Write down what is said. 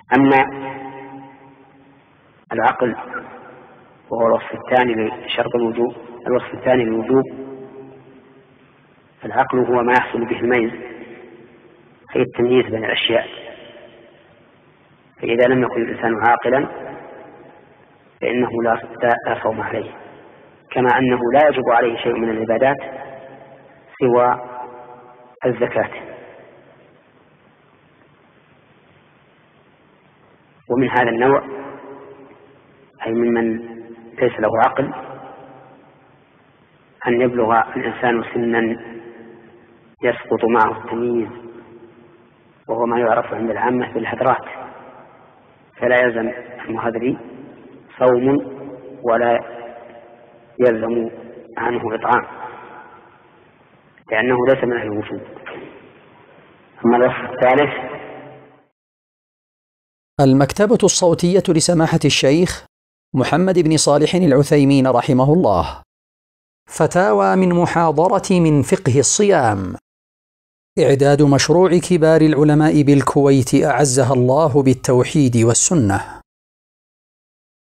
أما العقل وهو الوصف الثاني لشرط الوجوب، الوصف الثاني للوجوب، فالعقل هو ما يحصل به الميز، أي التمييز بين الأشياء. فإذا لم يكن الإنسان عاقلا فإنه لا صوم عليه، كما أنه لا يجب عليه شيء من العبادات سوى الزكاة. ومن هذا النوع أي ممن ليس له عقل أن يبلغ الإنسان سنا يسقط معه التمييز، وهو ما يعرف عند العامة بالهدرات، فلا يلزم المهذري صوم ولا يلزم عنه إطعام، لأنه ليس من أهل الوجوب. أما الوصف الثالث: المكتبة الصوتية لسماحة الشيخ محمد بن صالح العثيمين رحمه الله. فتاوى من محاضرة من فقه الصيام. إعداد مشروع كبار العلماء بالكويت أعزها الله بالتوحيد والسنة.